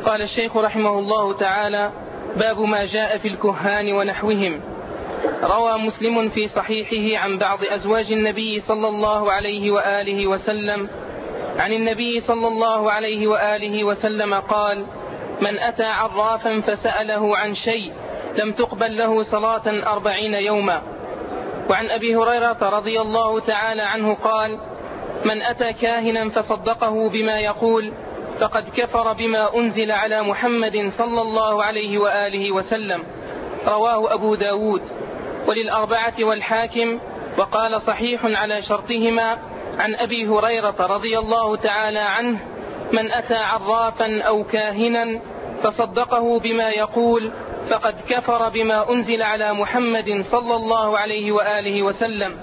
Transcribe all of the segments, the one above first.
قال الشيخ رحمه الله تعالى: باب ما جاء في الكهان ونحوهم. روى مسلم في صحيحه عن بعض أزواج النبي صلى الله عليه وآله وسلم عن النبي صلى الله عليه وآله وسلم قال: من أتى عرافا فسأله عن شيء لم تقبل له صلاة 40 يوما. وعن أبي هريرة رضي الله تعالى عنه قال: من أتى كاهنا فصدقه بما يقول فقد كفر بما أنزل على محمد صلى الله عليه وآله وسلم. رواه أبو داود وللأربعة والحاكم، وقال صحيح على شرطهما. عن أبي هريرة رضي الله تعالى عنه: من أتى عرافا أو كاهنا فصدقه بما يقول فقد كفر بما أنزل على محمد صلى الله عليه وآله وسلم.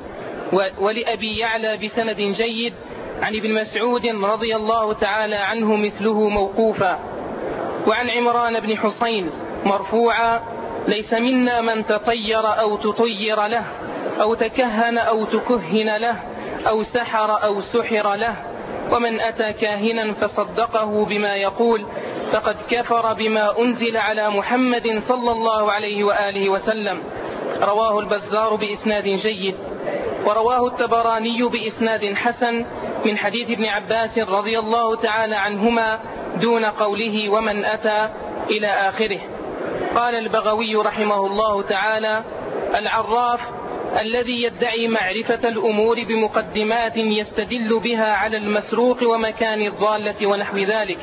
ولأبي يعلى بسند جيد عن ابن مسعود رضي الله تعالى عنه مثله موقوفا. وعن عمران بن حسين مرفوعا: ليس منا من تطير أو تطير له أو تكهن أو تكهن له أو سحر أو سحر له، ومن أتى كاهنا فصدقه بما يقول فقد كفر بما أنزل على محمد صلى الله عليه وآله وسلم. رواه البزار بإسناد جيد، ورواه الطبراني بإسناد حسن من حديث ابن عباس رضي الله تعالى عنهما دون قوله ومن أتى إلى آخره. قال البغوي رحمه الله تعالى: العراف الذي يدعي معرفة الأمور بمقدمات يستدل بها على المسروق ومكان الضالة ونحو ذلك.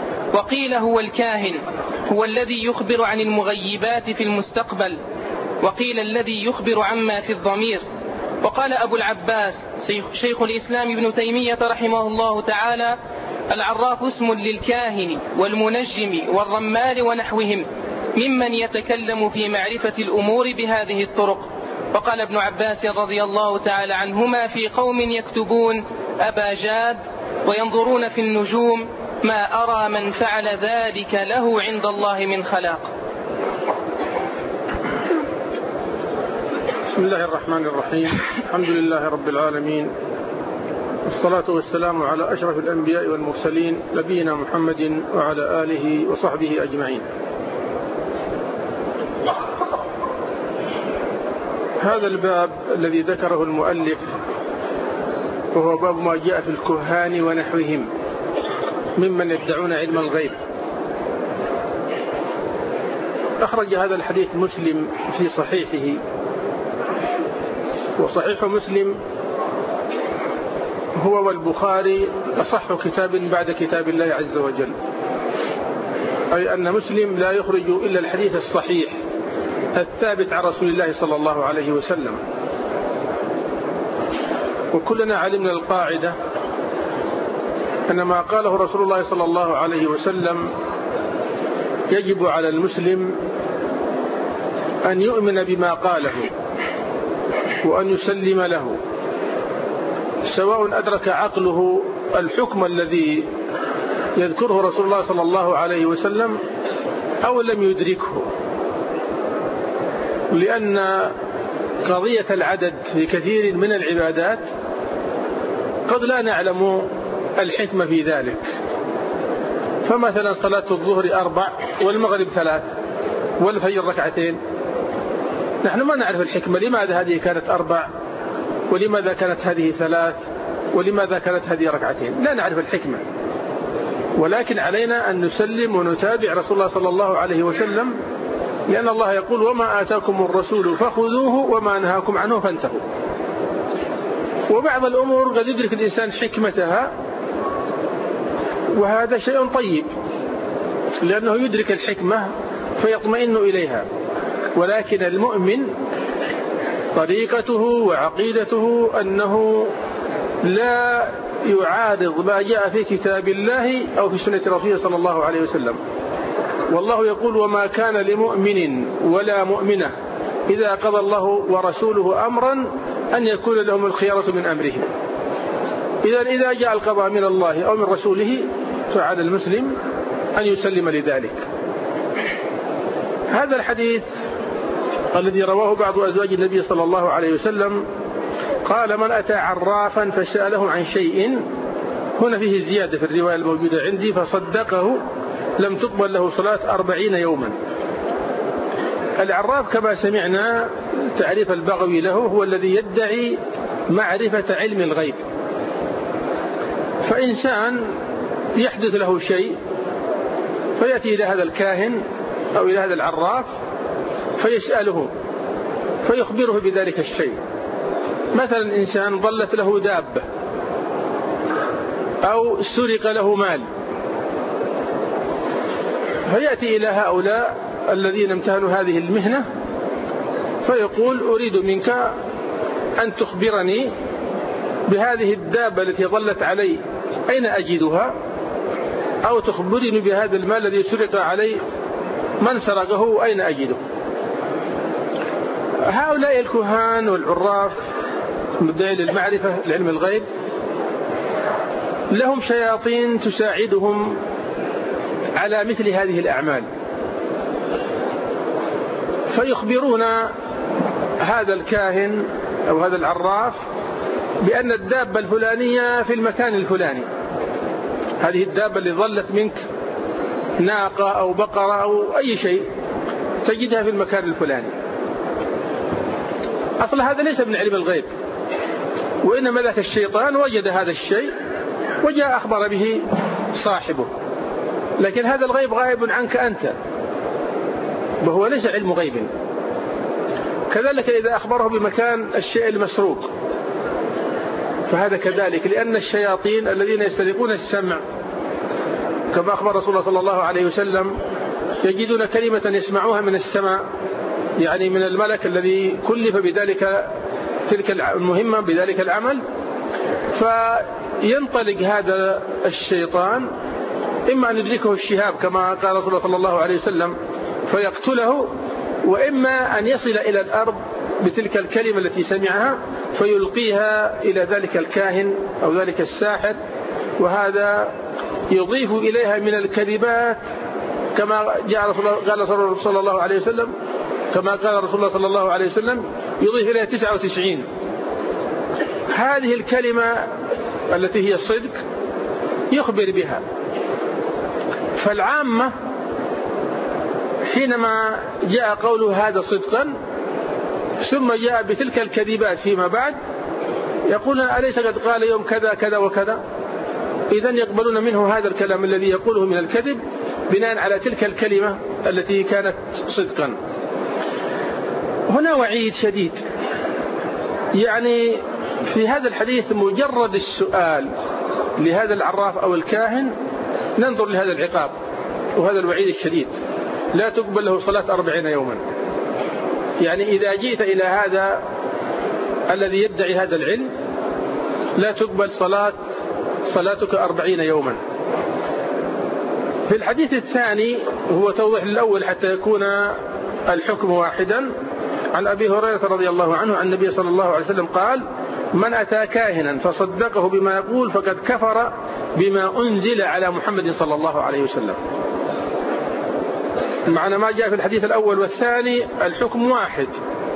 وقيل هو الكاهن هو الذي يخبر عن المغيبات في المستقبل، وقيل الذي يخبر عما في الضمير. وقال أبو العباس شيخ الإسلام ابن تيمية رحمه الله تعالى: العراف اسم للكاهن والمنجم والرمال ونحوهم ممن يتكلم في معرفة الأمور بهذه الطرق. وقال ابن عباس رضي الله تعالى عنهما: في قوم يكتبون أبا جاد وينظرون في النجوم ما أرى من فعل ذلك له عند الله من خلاق. بسم الله الرحمن الرحيم. الحمد لله رب العالمين، والصلاة والسلام على أشرف الأنبياء والمرسلين نبينا محمد وعلى آله وصحبه أجمعين. هذا الباب الذي ذكره المؤلف وهو باب ما جاء في الكهان ونحوهم ممن يدعون علم الغيب. أخرج هذا الحديث مسلم في صحيحه، وصحيح مسلم هو والبخاري أصح كتاب بعد كتاب الله عز وجل، أي أن مسلم لا يخرج إلا الحديث الصحيح الثابت عن رسول الله صلى الله عليه وسلم. وكلنا علمنا القاعدة أن ما قاله رسول الله صلى الله عليه وسلم يجب على المسلم أن يؤمن بما قاله وأن يسلم له، سواء أدرك عقله الحكم الذي يذكره رسول الله صلى الله عليه وسلم أو لم يدركه، لأن قضية العدد في كثير من العبادات قد لا نعلم الحكمة في ذلك. فمثلا صلاة الظهر 4 والمغرب 3 والفجر 2، نحن ما نعرف الحكمة، لماذا هذه كانت 4 ولماذا كانت هذه 3 ولماذا كانت هذه 2، لا نعرف الحكمة، ولكن علينا أن نسلم ونتابع رسول الله صلى الله عليه وسلم، لأن الله يقول: وما آتاكم الرسول فخذوه وما نهاكم عنه فانتهوا. وبعض الأمور قد يدرك الإنسان حكمتها، وهذا شيء طيب لأنه يدرك الحكمة فيطمئن إليها، ولكن المؤمن طريقته وعقيدته أنه لا يعارض ما جاء في كتاب الله أو في سنة رسوله صلى الله عليه وسلم. والله يقول: وما كان لمؤمن ولا مؤمنة إذا قضى الله ورسوله أمرا أن يكون لهم الخيارة من أمرهم. إذا جاء القضاء من الله أو من رسوله فعلى المسلم أن يسلم لذلك. هذا الحديث الذي رواه بعض أزواج النبي صلى الله عليه وسلم قال: من أتى عرافا فسأله عن شيء، هنا فيه زيادة في الرواية الموجودة عندي، فصدقه لم تقبل له صلاة 40 يوما. العراف كما سمعنا تعريف البغوي له هو الذي يدعي معرفة علم الغيب. فإنسان يحدث له شيء فيأتي إلى هذا الكاهن أو إلى هذا العراف فيسأله فيخبره بذلك الشيء. مثلا إنسان ضلت له دابة أو سرق له مال، فيأتي إلى هؤلاء الذين امتهنوا هذه المهنة فيقول أريد منك أن تخبرني بهذه الدابة التي ضلت علي أين أجدها، أو تخبرني بهذا المال الذي سرق علي من سرقه أين أجده. هؤلاء الكهان والعراف مدعي للمعرفة لعلم الغيب لهم شياطين تساعدهم على مثل هذه الأعمال، فيخبرون هذا الكاهن أو هذا العراف بأن الدابة الفلانية في المكان الفلاني، هذه الدابة اللي ظلت منك ناقة أو بقرة أو أي شيء تجدها في المكان الفلاني. أصلا هذا ليس من علم الغيب، وإنما ذاك الشيطان وجد هذا الشيء وجاء أخبر به صاحبه، لكن هذا الغيب غائب عنك أنت وهو ليس علم غيب. كذلك إذا أخبره بمكان الشيء المسروق فهذا كذلك، لأن الشياطين الذين يسترقون السمع كما أخبر رسول الله صلى الله عليه وسلم يجدون كلمة يسمعوها من السماء، يعني من الملك الذي كلف بذلك تلك المهمة بذلك العمل، فينطلق هذا الشيطان إما أن يدركه الشهاب كما قال رسول الله صلى الله عليه وسلم فيقتله، وإما أن يصل إلى الأرض بتلك الكلمة التي سمعها فيلقيها إلى ذلك الكاهن أو ذلك الساحر، وهذا يضيف إليها من الكذبات كما قال صلى الله عليه وسلم، كما قال رسول الله صلى الله عليه وسلم يضيف إليها 99. هذه الكلمة التي هي الصدق يخبر بها. فالعامة حينما جاء قوله هذا صدقا ثم جاء بتلك الكذبات فيما بعد يقول أليس قد قال يوم كذا كذا وكذا، إذن يقبلون منه هذا الكلام الذي يقوله من الكذب بناء على تلك الكلمة التي كانت صدقا. هنا وعيد شديد، يعني في هذا الحديث مجرد السؤال لهذا العراف أو الكاهن ننظر لهذا العقاب وهذا الوعيد الشديد، لا تقبل له صلاة 40 يوما. يعني إذا جئت إلى هذا الذي يدعي هذا العلم لا تقبل صلاتك 40 يوما. في الحديث الثاني هو توضيح الأول حتى يكون الحكم واحدا، عن أبي هريرة رضي الله عنه عن النبي صلى الله عليه وسلم قال: من أتى كاهنا فصدقه بما يقول فقد كفر بما أنزل على محمد صلى الله عليه وسلم. معنى ما جاء في الحديث الأول والثاني الحكم واحد.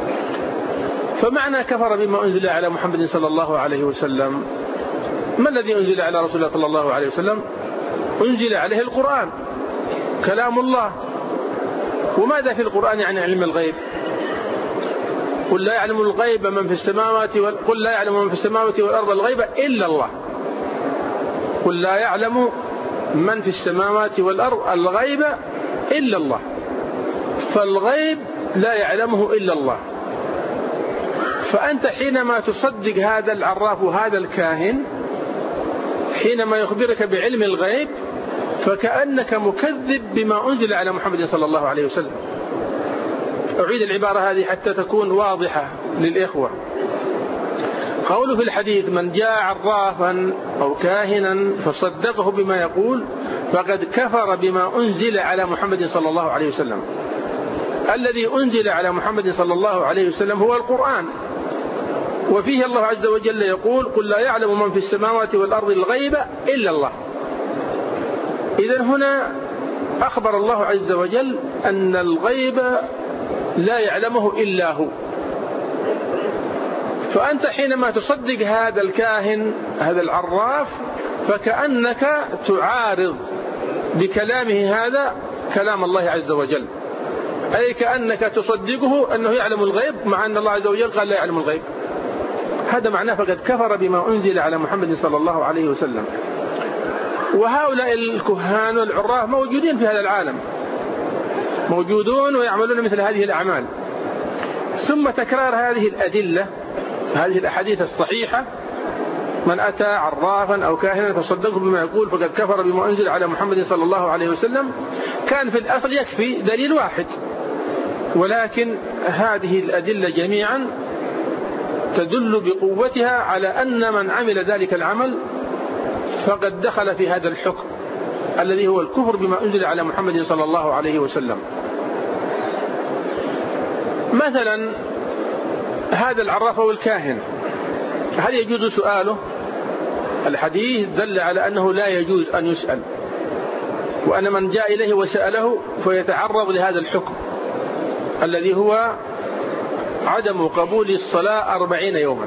فمعنى كفر بما أنزل على محمد صلى الله عليه وسلم، ما الذي أنزل على رسول الله صلى الله عليه وسلم؟ أنزل عليه القرآن كلام الله. وماذا في القرآن يعني علم الغيب؟ قل لا يعلم الغيب من في السماوات قل لا يعلم من في السماوات والأرض الغيب إلا الله. قل لا يعلم من في السماوات والأرض الغيب إلا الله. فالغيب لا يعلمه إلا الله. فأنت حينما تصدق هذا العراف وهذا الكاهن حينما يخبرك بعلم الغيب فكأنك مكذب بما أنزل على محمد صلى الله عليه وسلم. أعيد العبارة هذه حتى تكون واضحة للإخوة. قوله في الحديث: من جاء عرافا أو كاهنا فصدقه بما يقول فقد كفر بما أنزل على محمد صلى الله عليه وسلم. الذي أنزل على محمد صلى الله عليه وسلم هو القرآن، وفيه الله عز وجل يقول: قل لا يعلم من في السماوات والأرض الغيب إلا الله. إذن هنا أخبر الله عز وجل أن الغيب لا يعلمه إلا هو. فأنت حينما تصدق هذا الكاهن هذا العراف فكأنك تعارض بكلامه هذا كلام الله عز وجل، أي كأنك تصدقه أنه يعلم الغيب مع أن الله عز وجل قال لا يعلم الغيب. هذا معناه فقد كفر بما أنزل على محمد صلى الله عليه وسلم. وهؤلاء الكهان والعراف موجودين في هذا العالم، موجودون ويعملون مثل هذه الأعمال. ثم تكرار هذه الأدلة، هذه الأحاديث الصحيحة: من أتى عرافا أو كاهنا فصدقه بما يقول فقد كفر بما أنزل على محمد صلى الله عليه وسلم، كان في الأصل يكفي دليل واحد، ولكن هذه الأدلة جميعا تدل بقوتها على أن من عمل ذلك العمل فقد دخل في هذا الحكم الذي هو الكفر بما أنزل على محمد صلى الله عليه وسلم. مثلا هذا العراف أو الكاهن، هل يجوز سؤاله؟ الحديث دل على أنه لا يجوز أن يسأل، وأن من جاء إليه وسأله فيتعرض لهذا الحكم الذي هو عدم قبول الصلاة 40 يوما.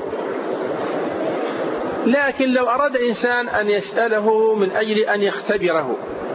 لكن لو أراد إنسان أن يسأله من أجل أن يختبره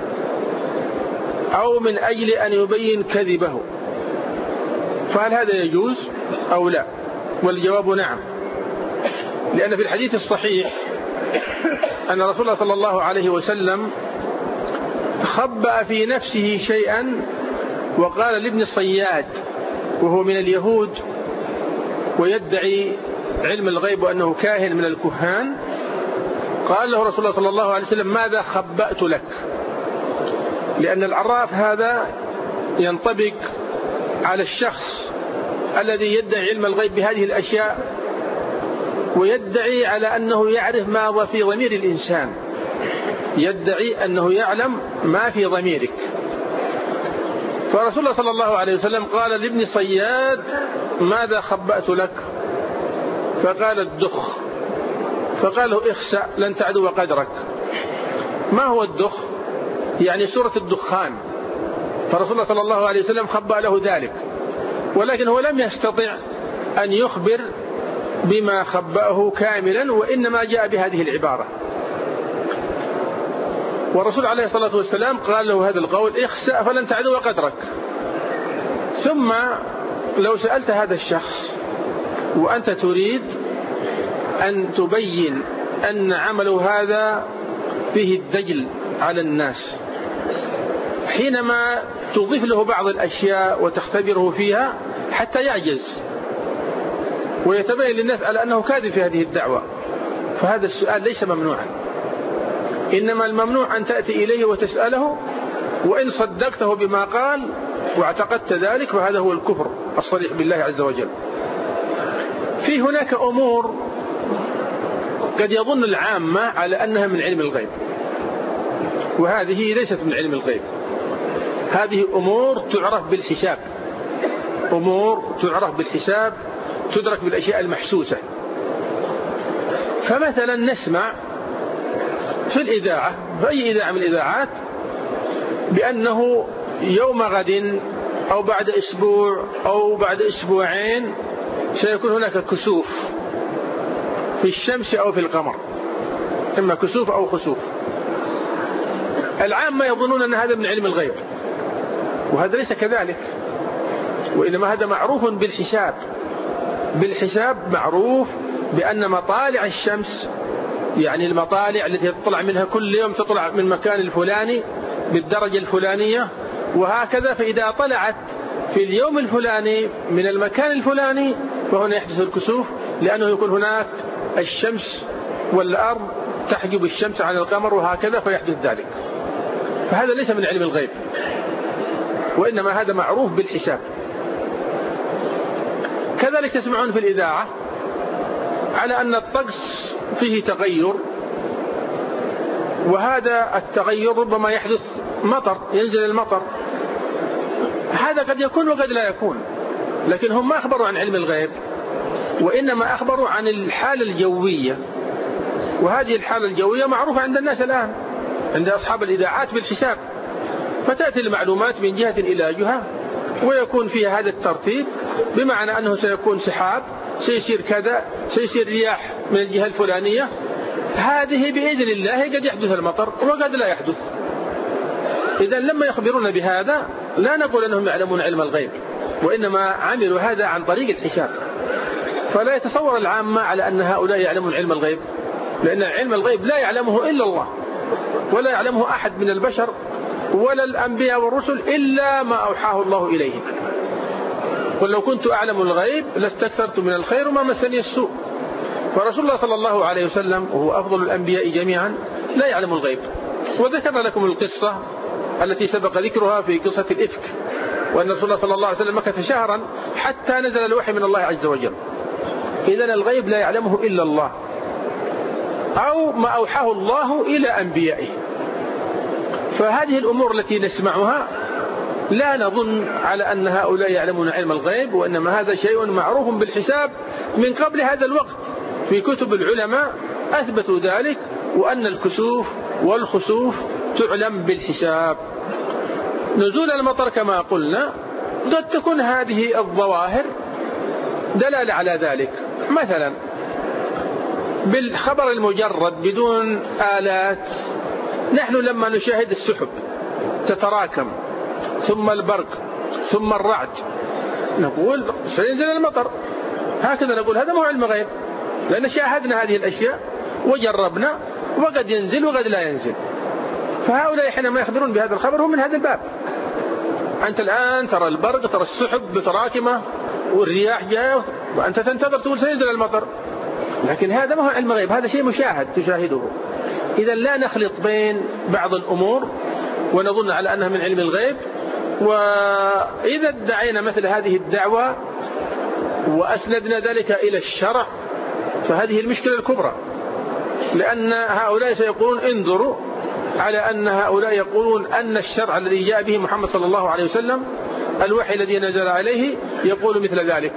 أو من أجل أن يبين كذبه، فهل هذا يجوز أو لا؟ والجواب نعم، لأن في الحديث الصحيح أن رسول الله صلى الله عليه وسلم خبأ في نفسه شيئا وقال لابن الصياد وهو من اليهود ويدعي علم الغيب وأنه كاهن من الكهان، قال له رسول الله صلى الله عليه وسلم: ماذا خبأت لك؟ لأن العراف هذا ينطبق على الشخص الذي يدعي علم الغيب بهذه الأشياء ويدعي على أنه يعرف ما في ضمير الإنسان، يدعي أنه يعلم ما في ضميرك. فرسول الله صلى الله عليه وسلم قال لابن صياد: ماذا خبأت لك؟ فقال: الدخ. فقال له: اخسأ لن تعدو قدرك. ما هو الدخ؟ يعني سورة الدخان. فرسول الله صلى الله عليه وسلم خبأ له ذلك، ولكن هو لم يستطع أن يخبر بما خبأه كاملا، وإنما جاء بهذه العبارة. والرسول عليه الصلاة والسلام قال له هذا القول: اخسأ فلن تعدو قدرك. ثم لو سألت هذا الشخص وأنت تريد أن تبين أن عمله هذا فيه الدجل على الناس، حينما تضيف له بعض الأشياء وتختبره فيها حتى يعجز ويتبين للناس على أنه كاذب في هذه الدعوة، فهذا السؤال ليس ممنوعا، إنما الممنوع أن تأتي إليه وتسأله، وإن صدقته بما قال واعتقدت ذلك فهذا هو الكفر الصريح بالله عز وجل. في هناك أمور قد يظن العامة على أنها من علم الغيب، وهذه ليست من علم الغيب. هذه أمور تعرف بالحساب، أمور تعرف بالحساب تدرك بالأشياء المحسوسة. فمثلا نسمع في الإذاعة، في أي إذاعة من الإذاعات، بأنه يوم غد أو بعد أسبوع أو بعد أسبوعين سيكون هناك كسوف في الشمس أو في القمر، إما كسوف أو خسوف. العامة يظنون أن هذا من علم الغيب، وهذا ليس كذلك، وإنما هذا معروف بالحساب. بالحساب معروف بأن مطالع الشمس، يعني المطالع التي تطلع منها كل يوم، تطلع من مكان الفلاني بالدرجة الفلانية وهكذا، فإذا طلعت في اليوم الفلاني من المكان الفلاني فهنا يحدث الكسوف، لأنه يكون هناك الشمس والأرض تحجب الشمس عن القمر وهكذا فيحدث ذلك. فهذا ليس من علم الغيب، وإنما هذا معروف بالحساب. كذلك تسمعون في الإذاعة على أن الطقس فيه تغير، وهذا التغير ربما يحدث مطر، ينزل المطر. هذا قد يكون وقد لا يكون، لكن هم ما أخبروا عن علم الغيب، وإنما أخبروا عن الحالة الجوية، وهذه الحالة الجوية معروفة عند الناس الآن، عند أصحاب الإذاعات بالحساب. فتأتي المعلومات من جهة إلى جهة ويكون فيها هذا الترتيب، بمعنى أنه سيكون سحاب، سيصير كذا، سيصير رياح من الجهة الفلانية. هذه بإذن الله قد يحدث المطر وقد لا يحدث. إذن لما يخبرون بهذا لا نقول أنهم يعلمون علم الغيب، وإنما عملوا هذا عن طريق الحساب. فلا يتصور العامة على أن هؤلاء يعلمون علم الغيب، لأن علم الغيب لا يعلمه إلا الله، ولا يعلمه أحد من البشر ولا الأنبياء والرسل إلا ما أوحاه الله إليهم. قل لو كنت أعلم الغيب لاستكثرت من الخير وما مسني السوء. ورسول الله صلى الله عليه وسلم وهو أفضل الأنبياء جميعا لا يعلم الغيب. وذكر لكم القصة التي سبق ذكرها في قصة الإفك، وأن رسول الله صلى الله عليه وسلم مكث شهرا حتى نزل الوحي من الله عز وجل. إذن الغيب لا يعلمه إلا الله أو ما أوحاه الله إلى أنبيائه. فهذه الأمور التي نسمعها لا نظن على أن هؤلاء يعلمون علم الغيب، وإنما هذا شيء معروف بالحساب من قبل هذا الوقت. في كتب العلماء أثبتوا ذلك، وأن الكسوف والخسوف تعلم بالحساب. نزول المطر كما قلنا قد تكون هذه الظواهر دلالة على ذلك. مثلا بالخبر المجرد بدون آلات، نحن لما نشاهد السحب تتراكم ثم البرق ثم الرعد نقول سينزل المطر، هكذا نقول هذا مو علم غيب، لأن شاهدنا هذه الأشياء وجربنا، وقد ينزل وقد لا ينزل. فهؤلاء حينما يخبرون بهذا الخبر هم من هذا الباب. أنت الآن ترى البرق، ترى السحب متراكمة والرياح جاء، وأنت تنتظر تقول سينزل المطر، لكن هذا ما هو علم غيب، هذا شيء مشاهد تشاهده. إذا لا نخلط بين بعض الأمور ونظن على أنها من علم الغيب. وإذا ادعينا مثل هذه الدعوة وأسندنا ذلك إلى الشرع فهذه المشكلة الكبرى، لأن هؤلاء سيقولون انظروا على أن هؤلاء يقولون أن الشرع الذي جاء به محمد صلى الله عليه وسلم الوحي الذي نزل عليه يقول مثل ذلك،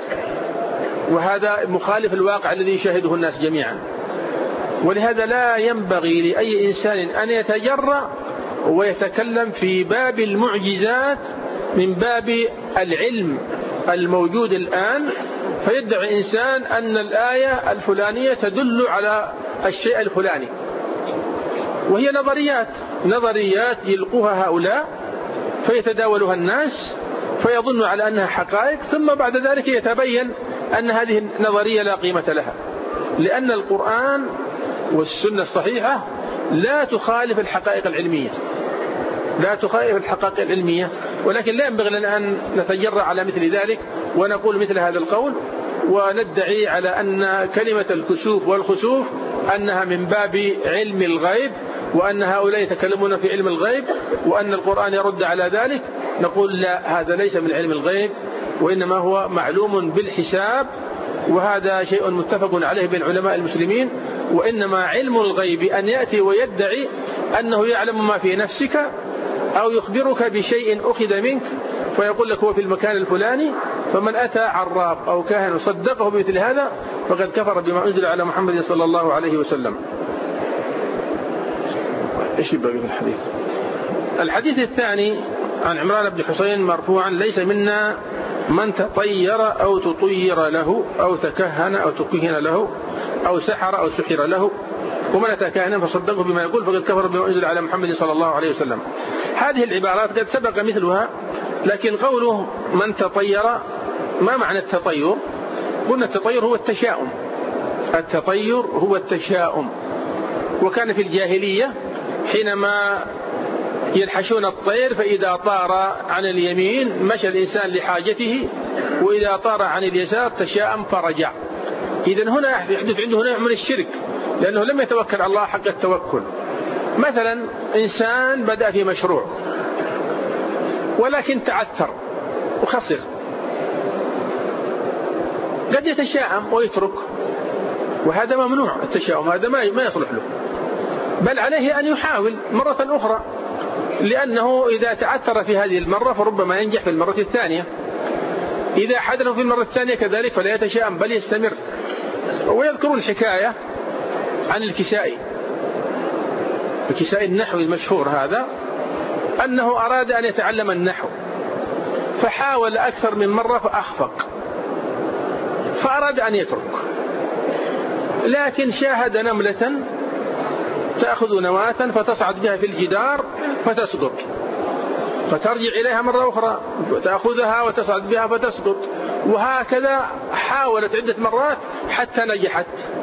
وهذا مخالف الواقع الذي يشاهده الناس جميعا. ولهذا لا ينبغي لأي إنسان أن يتجرأ ويتكلم في باب المعجزات من باب العلم الموجود الآن، فيدعي إنسان أن الآية الفلانية تدل على الشيء الفلاني، وهي نظريات يلقوها هؤلاء فيتداولها الناس فيظن على أنها حقائق، ثم بعد ذلك يتبين أن هذه النظرية لا قيمة لها، لأن القرآن والسنة الصحيحة لا تخالف الحقائق العلمية، ولكن لا ينبغي لنا أن نتجرأ على مثل ذلك ونقول مثل هذا القول وندعي على أن كلمة الكسوف والخسوف أنها من باب علم الغيب، وأن هؤلاء يتكلمون في علم الغيب، وأن القرآن يرد على ذلك. نقول لا، هذا ليس من علم الغيب، وإنما هو معلوم بالحساب، وهذا شيء متفق عليه بين علماء المسلمين. وإنما علم الغيب أن يأتي ويدعي أنه يعلم ما في نفسك، أو يخبرك بشيء أخذ منك فيقول لك هو في المكان الفلاني، فمن أتى عراف أو كاهن وصدقه بمثل هذا فقد كفر بما أنزل على محمد صلى الله عليه وسلم. إيش يبقى في الحديث؟ الحديث الثاني عن عمران بن حسين مرفوعا: ليس منا من تطير أو تطير له أو تكهن أو تكهن له أو سحر أو سحر له، ومن أتى كاهنا فصدقه بما يقول فقد كفر بما أنزل على محمد صلى الله عليه وسلم. هذه العبارات قد سبق مثلها، لكن قوله من تطير، ما معنى التطير؟ قلنا التطير هو التشاؤم، وكان في الجاهلية حينما يلحشون الطير فإذا طار عن اليمين مشى الإنسان لحاجته، وإذا طار عن اليسار تشاءم فرجع. إذن هنا يحدث عنده نوع من الشرك، لأنه لم يتوكل على الله حق التوكل. مثلا إنسان بدأ في مشروع ولكن تعثر وخسر، قد يتشاءم ويترك، وهذا ممنوع. التشاؤم هذا ما يصلح له، بل عليه أن يحاول مرة أخرى، لأنه إذا تعثر في هذه المرة فربما ينجح في المرة الثانية. إذا حدث في المرة الثانية كذلك فلا يتشاءم بل يستمر. ويذكرون الحكاية عن الكسائي النحوي المشهور هذا، أنه أراد أن يتعلم النحو فحاول أكثر من مرة فأخفق، فأراد أن يترك، لكن شاهد نملة تأخذ نواة فتصعد بها في الجدار فتسقط، فترجع إليها مرة أخرى وتأخذها وتصعد بها فتسقط، وهكذا حاولت عدة مرات حتى نجحت.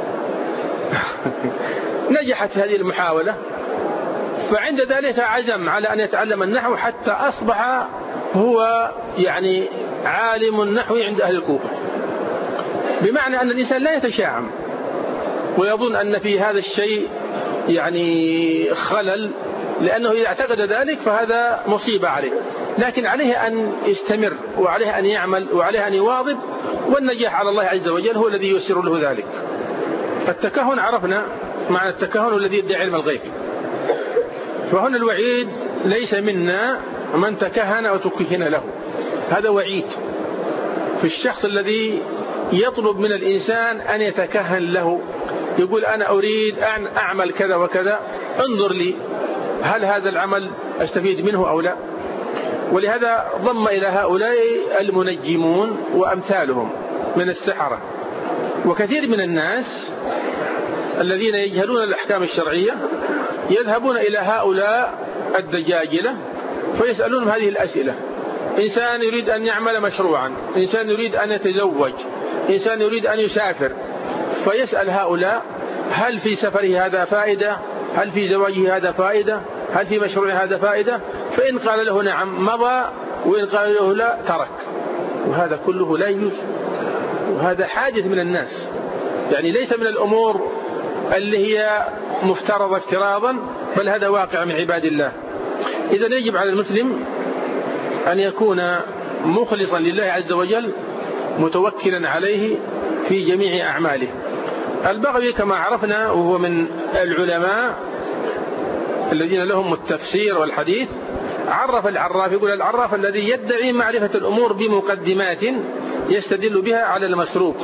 نجحت هذه المحاولة، فعند ذلك عزم على أن يتعلم النحو حتى أصبح هو يعني عالم النحو عند أهل الكوفة. بمعنى أن الإنسان لا يتشاعم ويظن أن في هذا الشيء يعني خلل، لأنه إذا اعتقد ذلك فهذا مصيبة عليه، لكن عليه أن يستمر وعليه أن يعمل وعليه أن يواظب، والنجاح على الله عز وجل هو الذي ييسر له ذلك. التكهن عرفنا معنى التكهن الذي يدعي علم الغيب، فهنا الوعيد ليس منا من تكهن أو تكهن له، هذا وعيد في الشخص الذي يطلب من الإنسان أن يتكهن له، يقول أنا أريد أن أعمل كذا وكذا، انظر لي هل هذا العمل أستفيد منه أو لا. ولهذا ضم إلى هؤلاء المنجمون وأمثالهم من السحرة، وكثير من الناس الذين يجهلون الأحكام الشرعية يذهبون إلى هؤلاء الدجاجلة فيسألونهم هذه الأسئلة. إنسان يريد أن يعمل مشروعا، إنسان يريد أن يتزوج، إنسان يريد أن يسافر، فيسأل هؤلاء هل في سفره هذا فائدة، هل في زواجه هذا فائدة، هل في مشروعه هذا فائدة، فإن قال له نعم مضى، وإن قال له لا ترك. وهذا كله لا يجوز، وهذا حادث من الناس، يعني ليس من الأمور اللي هي مفترضة افتراضا، بل هذا واقع من عباد الله. إذن يجب على المسلم أن يكون مخلصا لله عز وجل متوكلا عليه في جميع أعماله. البغوي كما عرفنا وهو من العلماء الذين لهم التفسير والحديث، عرف العراف، يقول العراف الذي يدعي معرفة الأمور بمقدمات يستدل بها على المسروق.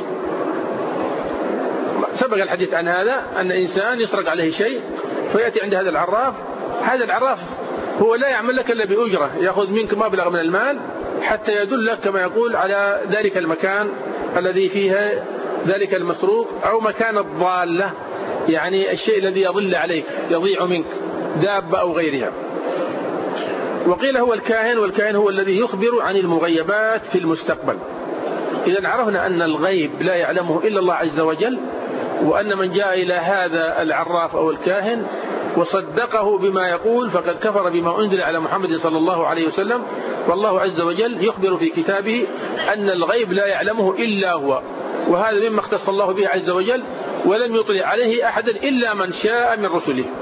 سبق الحديث عن هذا، أن إنسان يسرق عليه شيء فيأتي عند هذا العراف، هذا العراف هو لا يعمل لك إلا بأجرة، يأخذ منك مبلغ من المال حتى يدلك كما يقول على ذلك المكان الذي فيه ذلك المسروق، أو مكان الضالة، يعني الشيء الذي يضل عليك يضيع منك، دابة أو غيرها. وقيل هو الكاهن، والكاهن هو الذي يخبر عن المغيبات في المستقبل. إذا عرفنا أن الغيب لا يعلمه إلا الله عز وجل، وأن من جاء إلى هذا العراف أو الكاهن وصدقه بما يقول فقد كفر بما أنزل على محمد صلى الله عليه وسلم. والله عز وجل يخبر في كتابه أن الغيب لا يعلمه إلا هو، وهذا مما اختص الله به عز وجل، ولم يطلع عليه أحدا إلا من شاء من رسله.